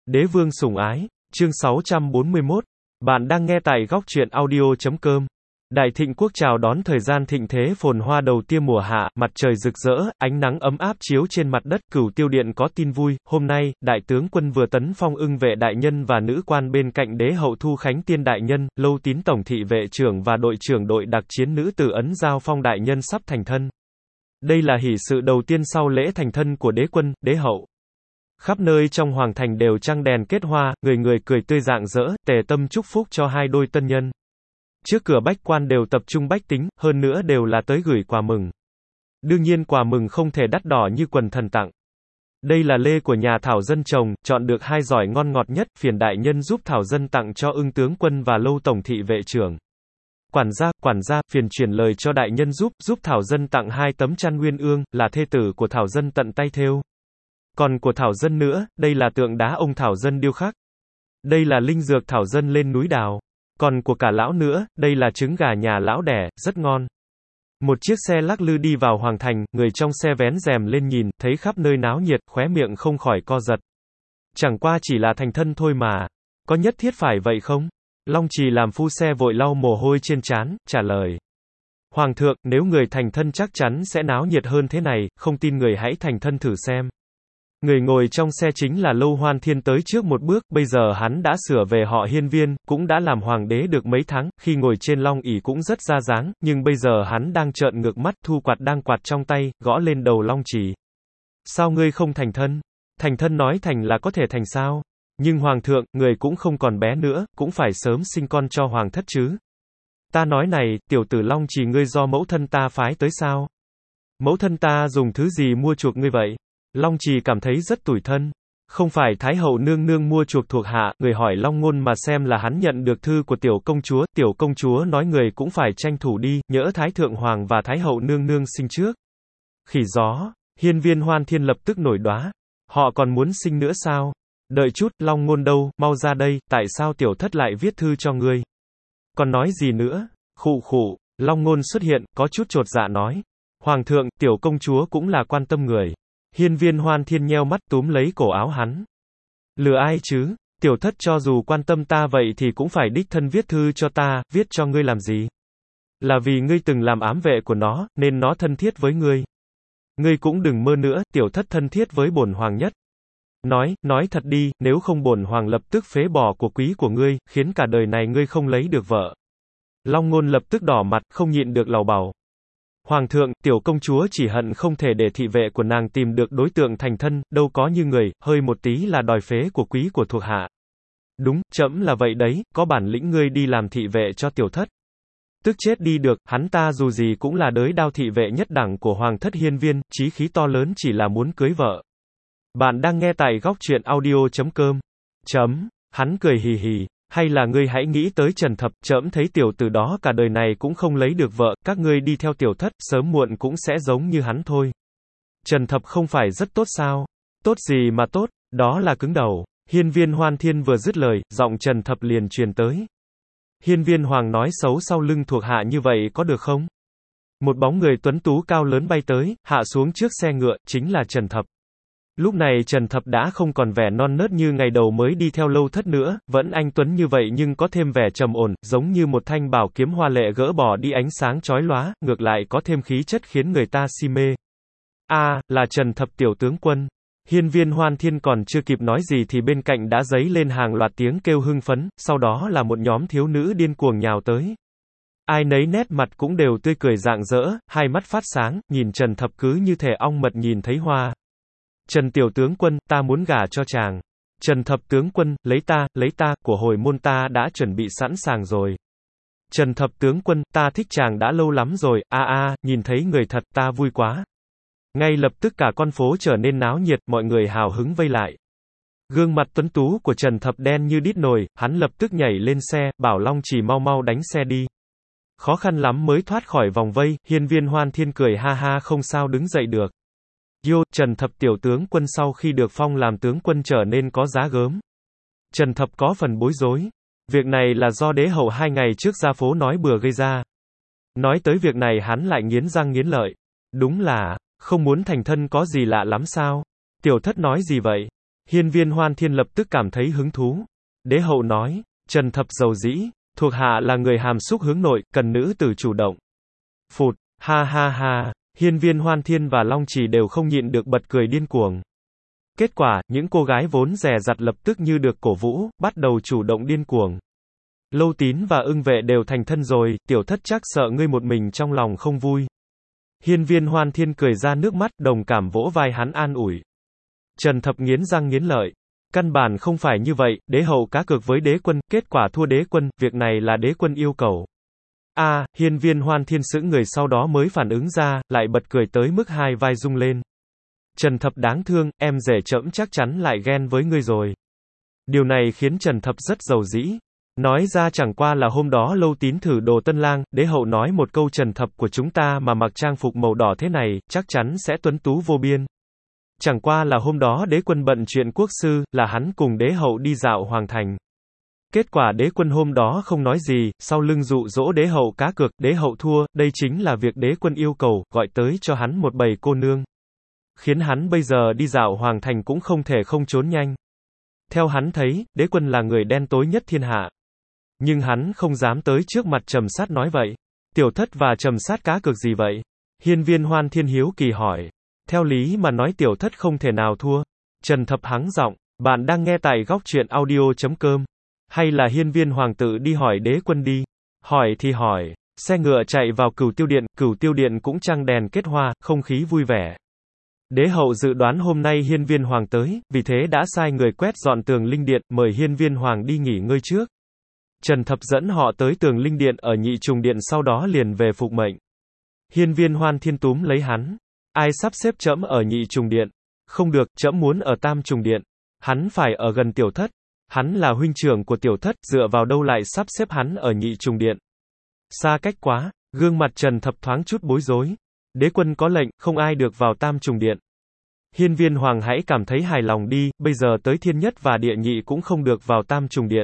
Đế vương sủng ái, chương 641. Bạn đang nghe tại góc truyện audio.com. Đại Thịnh quốc chào đón thời gian thịnh thế phồn hoa đầu tiên mùa hạ, mặt trời rực rỡ, ánh nắng ấm áp chiếu trên mặt đất. Cửu Tiêu Điện có tin vui, hôm nay, đại tướng quân vừa tấn phong ưng vệ đại nhân và nữ quan bên cạnh đế hậu Thu Khánh Tiên đại nhân, Lâu Tín tổng thị vệ trưởng và đội trưởng đội đặc chiến nữ tử ấn giao phong đại nhân sắp thành thân. Đây là hỷ sự đầu tiên sau lễ thành thân của đế quân, đế hậu. Khắp nơi trong hoàng thành đều trăng đèn kết hoa, người người cười tươi rạng rỡ, tề tâm chúc phúc cho hai đôi tân nhân. Trước cửa bách quan đều tập trung bách tính, hơn nữa đều là tới gửi quà mừng. Đương nhiên quà mừng không thể đắt đỏ như quần thần tặng. Đây là lê của nhà Thảo Dân trồng, chọn được hai giỏi ngon ngọt nhất, phiền đại nhân giúp Thảo Dân tặng cho ưng tướng quân và Lâu tổng thị vệ trưởng. Quản gia, phiền truyền lời cho đại nhân giúp Thảo Dân tặng hai tấm chăn nguyên ương, là thê tử của Thảo Dân tận tay thêu. Còn của Thảo Dân nữa, đây là tượng đá ông Thảo Dân điêu khắc. Đây là linh dược Thảo Dân lên núi đào. Còn của cả lão nữa, đây là trứng gà nhà lão đẻ, rất ngon. Một chiếc xe lắc lư đi vào hoàng thành, người trong xe vén rèm lên nhìn, thấy khắp nơi náo nhiệt, khóe miệng không khỏi co giật. Chẳng qua chỉ là thành thân thôi mà. Có nhất thiết phải vậy không? Long Trì làm phu xe vội lau mồ hôi trên trán, trả lời. Hoàng thượng, nếu người thành thân chắc chắn sẽ náo nhiệt hơn thế này, không tin người hãy thành thân thử xem. Người ngồi trong xe chính là Lâu Hoan Thiên tới trước một bước, bây giờ hắn đã sửa về họ Hiên Viên, cũng đã làm hoàng đế được mấy tháng, khi ngồi trên long ỷ cũng rất ra dáng, nhưng bây giờ hắn đang trợn ngược mắt, thu quạt đang quạt trong tay, gõ lên đầu Long Trì. Sao ngươi không thành thân? Thành thân nói thành là có thể thành sao? Nhưng hoàng thượng, người cũng không còn bé nữa, cũng phải sớm sinh con cho hoàng thất chứ. Ta nói này, tiểu tử Long Trì ngươi do mẫu thân ta phái tới sao? Mẫu thân ta dùng thứ gì mua chuộc ngươi vậy? Long Trì cảm thấy rất tủi thân. Không phải Thái hậu nương nương mua chuộc thuộc hạ, người hỏi Long Ngôn mà xem là hắn nhận được thư của tiểu công chúa nói người cũng phải tranh thủ đi, nhỡ Thái thượng hoàng và Thái hậu nương nương sinh trước. Khỉ gió, Hiên Viên Hoan Thiên lập tức nổi đoá. Họ còn muốn sinh nữa sao? Đợi chút, Long Ngôn đâu, mau ra đây, tại sao tiểu thất lại viết thư cho ngươi? Còn nói gì nữa? Khụ, Long Ngôn xuất hiện, có chút chột dạ nói. Hoàng thượng, tiểu công chúa cũng là quan tâm người. Hiên Viên Hoan Thiên nheo mắt túm lấy cổ áo hắn. Lừa ai chứ? Tiểu thất cho dù quan tâm ta vậy thì cũng phải đích thân viết thư cho ta, viết cho ngươi làm gì? Là vì ngươi từng làm ám vệ của nó, nên nó thân thiết với ngươi. Ngươi cũng đừng mơ nữa, tiểu thất thân thiết với bổn hoàng nhất. Nói thật đi, nếu không bổn hoàng lập tức phế bỏ của quý của ngươi, khiến cả đời này ngươi không lấy được vợ. Long Ngôn lập tức đỏ mặt, không nhịn được lầu bầu. Hoàng thượng, tiểu công chúa chỉ hận không thể để thị vệ của nàng tìm được đối tượng thành thân, đâu có như người, hơi một tí là đòi phế của quý của thuộc hạ. Đúng, trẫm là vậy đấy, có bản lĩnh ngươi đi làm thị vệ cho tiểu thất. Tức chết đi được, hắn ta dù gì cũng là đới đao thị vệ nhất đẳng của hoàng thất Hiên Viên, chí khí to lớn chỉ là muốn cưới vợ. Bạn đang nghe tại góc truyện audio.com. Hắn cười hì hì. Hay là ngươi hãy nghĩ tới Trần Thập, trẫm thấy tiểu tử đó cả đời này cũng không lấy được vợ, các ngươi đi theo tiểu thất, sớm muộn cũng sẽ giống như hắn thôi. Trần Thập không phải rất tốt sao? Tốt gì mà tốt, đó là cứng đầu. Hiên Viên Hoan Thiên vừa dứt lời, giọng Trần Thập liền truyền tới. Hiên Viên Hoàng nói xấu sau lưng thuộc hạ như vậy có được không? Một bóng người tuấn tú cao lớn bay tới, hạ xuống trước xe ngựa, chính là Trần Thập. Lúc này Trần Thập đã không còn vẻ non nớt như ngày đầu mới đi theo Lâu thất nữa, vẫn anh tuấn như vậy nhưng có thêm vẻ trầm ổn, giống như một thanh bảo kiếm hoa lệ gỡ bỏ đi ánh sáng chói lóa, ngược lại có thêm khí chất khiến người ta si mê. Là Trần Thập tiểu tướng quân. Hiên Viên Hoan Thiên còn chưa kịp nói gì thì bên cạnh đã dấy lên hàng loạt tiếng kêu hưng phấn, sau đó là một nhóm thiếu nữ điên cuồng nhào tới. Ai nấy nét mặt cũng đều tươi cười rạng rỡ, hai mắt phát sáng, nhìn Trần Thập cứ như thể ong mật nhìn thấy hoa. Trần tiểu tướng quân, ta muốn gả cho chàng. Trần Thập tướng quân, lấy ta, của hồi môn ta đã chuẩn bị sẵn sàng rồi. Trần Thập tướng quân, ta thích chàng đã lâu lắm rồi, nhìn thấy người thật, ta vui quá. Ngay lập tức cả con phố trở nên náo nhiệt, mọi người hào hứng vây lại. Gương mặt tuấn tú của Trần Thập đen như đít nồi, hắn lập tức nhảy lên xe, bảo Long Trì mau đánh xe đi. Khó khăn lắm mới thoát khỏi vòng vây, Hiên Viên Hoan Thiên cười ha ha không sao đứng dậy được. Trần Thập tiểu tướng quân sau khi được phong làm tướng quân trở nên có giá gớm. Trần Thập có phần bối rối. Việc này là do đế hậu 2 ngày trước ra phố nói bừa gây ra. Nói tới việc này hắn lại nghiến răng nghiến lợi. Đúng là, không muốn thành thân có gì lạ lắm sao? Tiểu thất nói gì vậy? Hiên Viên Hoan Thiên lập tức cảm thấy hứng thú. Đế hậu nói, Trần Thập dầu dĩ, thuộc hạ là người hàm xúc hướng nội, cần nữ tử chủ động. Phụt, ha ha ha, Hiên Viên Hoan Thiên và Long Chỉ đều không nhịn được bật cười điên cuồng. Kết quả, những cô gái vốn dè dặt lập tức như được cổ vũ, bắt đầu chủ động điên cuồng. Lâu Tín và Ưng Vệ đều thành thân rồi, tiểu thất chắc sợ ngươi một mình trong lòng không vui. Hiên Viên Hoan Thiên cười ra nước mắt, đồng cảm vỗ vai hắn an ủi. Trần Thập nghiến răng nghiến lợi. Căn bản không phải như vậy, đế hậu cá cược với đế quân, kết quả thua đế quân, việc này là đế quân yêu cầu. Hiên Viên Hoan Thiên sững người sau đó mới phản ứng ra, lại bật cười tới mức hai vai rung lên. Trần Thập đáng thương, em rể trẫm chắc chắn lại ghen với ngươi rồi. Điều này khiến Trần Thập rất giàu dĩ. Nói ra chẳng qua là hôm đó Lâu Tín thử đồ tân lang, đế hậu nói một câu Trần Thập của chúng ta mà mặc trang phục màu đỏ thế này, chắc chắn sẽ tuấn tú vô biên. Chẳng qua là hôm đó đế quân bận chuyện quốc sư, là hắn cùng đế hậu đi dạo hoàng thành. Kết quả đế quân hôm đó không nói gì, sau lưng dụ dỗ đế hậu cá cược, đế hậu thua, đây chính là việc đế quân yêu cầu, gọi tới cho hắn một bầy cô nương. Khiến hắn bây giờ đi dạo hoàng thành cũng không thể không trốn nhanh. Theo hắn thấy, đế quân là người đen tối nhất thiên hạ. Nhưng hắn không dám tới trước mặt Trầm Sát nói vậy. Tiểu thất và Trầm Sát cá cược gì vậy? Hiên Viên Hoan Thiên hiếu kỳ hỏi. Theo lý mà nói tiểu thất không thể nào thua. Trần Thập hắng giọng, bạn đang nghe tại góc truyện audio.com. Hay là Hiên Viên Hoàng tử đi hỏi đế quân đi. Hỏi thì hỏi, xe ngựa chạy vào Cửu Tiêu Điện cũng trăng đèn kết hoa, không khí vui vẻ. Đế hậu dự đoán hôm nay Hiên Viên Hoàng tới, vì thế đã sai người quét dọn tường linh điện, mời Hiên Viên Hoàng đi nghỉ ngơi trước. Trần Thập dẫn họ tới tường linh điện ở Nhị Trùng Điện sau đó liền về phục mệnh. Hiên Viên Hoan Thiên túm lấy hắn. Ai sắp xếp trẫm ở Nhị Trùng Điện? Không được, trẫm muốn ở Tam Trùng Điện. Hắn phải ở gần tiểu thất. Hắn là huynh trưởng của tiểu thất, dựa vào đâu lại sắp xếp hắn ở Nhị Trùng Điện? Xa cách quá, gương mặt Trần Thập thoáng chút bối rối. Đế quân có lệnh, không ai được vào Tam Trùng Điện. Hiên Viên Hoàng hãy cảm thấy hài lòng đi, bây giờ tới Thiên Nhất và Địa Nhị cũng không được vào Tam Trùng Điện.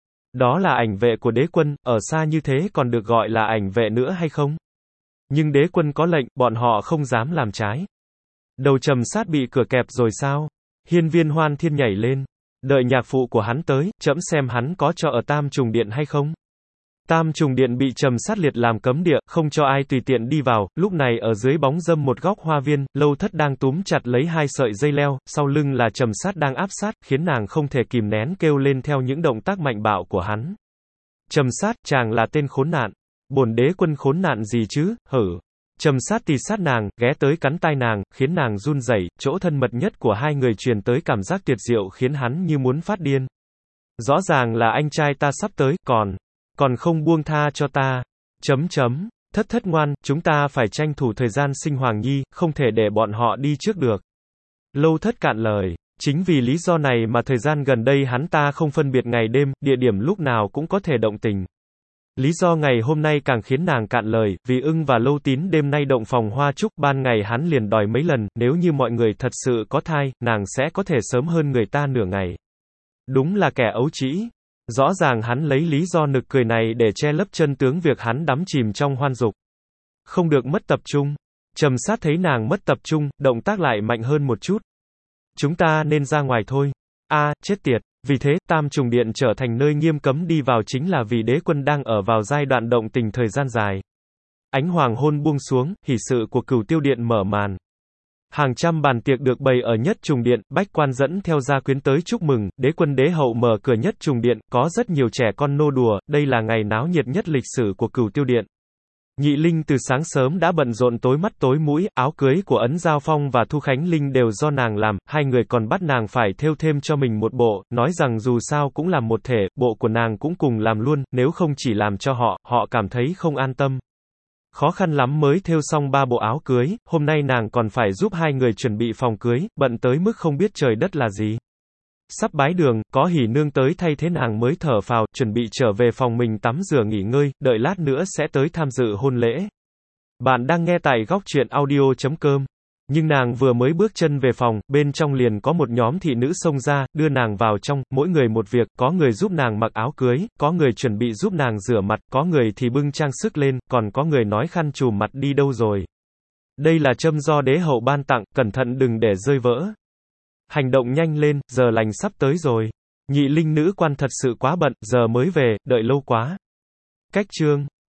Đó là ảnh vệ của đế quân, ở xa như thế còn được gọi là ảnh vệ nữa hay không? Nhưng đế quân có lệnh, bọn họ không dám làm trái. Đầu Trầm Sát bị cửa kẹp rồi sao? Hiên Viên Hoan Thiên nhảy lên. Đợi nhạc phụ của hắn tới, trẫm xem hắn có cho ở Tam Trùng Điện hay không. Tam Trùng Điện bị Trầm Sát liệt làm cấm địa, không cho ai tùy tiện đi vào, lúc này ở dưới bóng râm một góc hoa viên, Lâu Thất đang túm chặt lấy hai sợi dây leo, sau lưng là Trầm Sát đang áp sát, khiến nàng không thể kìm nén kêu lên theo những động tác mạnh bạo của hắn. Trầm Sát, chàng là tên khốn nạn. Bổn đế quân khốn nạn gì chứ, hử. Trầm Sát tì sát nàng, ghé tới cắn tai nàng, khiến nàng run rẩy, chỗ thân mật nhất của hai người truyền tới cảm giác tuyệt diệu khiến hắn như muốn phát điên. Rõ ràng là anh trai ta sắp tới, còn không buông tha cho ta. Thất thất ngoan, chúng ta phải tranh thủ thời gian sinh Hoàng Nhi, không thể để bọn họ đi trước được. Lâu Thất cạn lời. Chính vì lý do này mà thời gian gần đây hắn ta không phân biệt ngày đêm, địa điểm lúc nào cũng có thể động tình. Lý do ngày hôm nay càng khiến nàng cạn lời, vì Ưng và Lâu Tín đêm nay động phòng hoa trúc, ban ngày hắn liền đòi mấy lần, nếu như mọi người thật sự có thai, nàng sẽ có thể sớm hơn người ta nửa ngày. Đúng là kẻ ấu trĩ. Rõ ràng hắn lấy lý do nực cười này để che lấp chân tướng việc hắn đắm chìm trong hoan dục. Không được mất tập trung. Trầm Sát thấy nàng mất tập trung, động tác lại mạnh hơn một chút. Chúng ta nên ra ngoài thôi. Chết tiệt. Vì thế, Tam Trùng Điện trở thành nơi nghiêm cấm đi vào chính là vì đế quân đang ở vào giai đoạn động tình thời gian dài. Ánh hoàng hôn buông xuống, hỷ sự của Cửu Tiêu Điện mở màn. Hàng trăm bàn tiệc được bày ở Nhất Trùng Điện, bách quan dẫn theo gia quyến tới chúc mừng, đế quân đế hậu mở cửa Nhất Trùng Điện, có rất nhiều trẻ con nô đùa, đây là ngày náo nhiệt nhất lịch sử của Cửu Tiêu Điện. Nhị Linh từ sáng sớm đã bận rộn tối mắt tối mũi, áo cưới của Ấn Giao Phong và Thu Khánh Linh đều do nàng làm, hai người còn bắt nàng phải thêu thêm cho mình một bộ, nói rằng dù sao cũng làm một thể, bộ của nàng cũng cùng làm luôn, nếu không chỉ làm cho họ cảm thấy không an tâm. Khó khăn lắm mới thêu xong 3 bộ áo cưới, hôm nay nàng còn phải giúp hai người chuẩn bị phòng cưới, bận tới mức không biết trời đất là gì. Sắp bái đường, có hỉ nương tới thay thế nàng mới thở phào, chuẩn bị trở về phòng mình tắm rửa nghỉ ngơi, đợi lát nữa sẽ tới tham dự hôn lễ. Bạn đang nghe tại góc truyện audio.com. Nhưng nàng vừa mới bước chân về phòng, bên trong liền có một nhóm thị nữ xông ra, đưa nàng vào trong, mỗi người một việc, có người giúp nàng mặc áo cưới, có người chuẩn bị giúp nàng rửa mặt, có người thì bưng trang sức lên, còn có người nói khăn trùm mặt đi đâu rồi. Đây là trâm do đế hậu ban tặng, cẩn thận đừng để rơi vỡ. Hành động nhanh lên, giờ lành sắp tới rồi. Nhị linh nữ quan thật sự quá bận, giờ mới về, đợi lâu quá. Cách chương